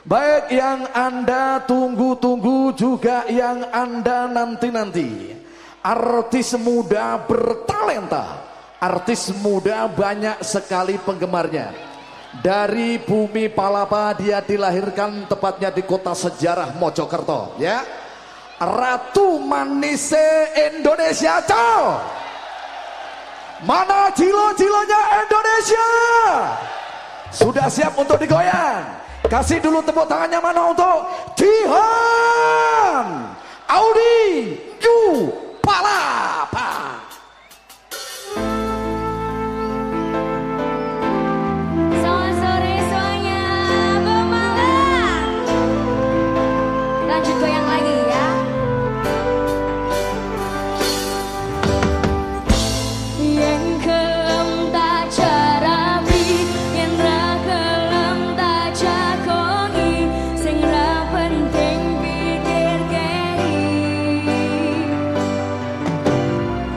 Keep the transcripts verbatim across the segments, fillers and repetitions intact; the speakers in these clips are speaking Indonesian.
Baik yang Anda tunggu-tunggu juga yang Anda nanti-nanti. Artis muda bertalenta, artis muda banyak sekali penggemarnya. Dari bumi Palapa dia dilahirkan tepatnya di kota sejarah Mojokerto, ya. Ratu Manise Indonesia, cow. Mana jilo-jilonya Indonesia? Sudah siap untuk digoyang? Kasih dulu tepuk tangannya mana untuk Jihan Audi Yu Palapa. Selamat sore semuanya, Pemalang. Lanjut goyang lagi ya. Yang kelem tak carapi, yang ra kelem tak cakoni, sing ra penting pikir kei.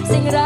sing ra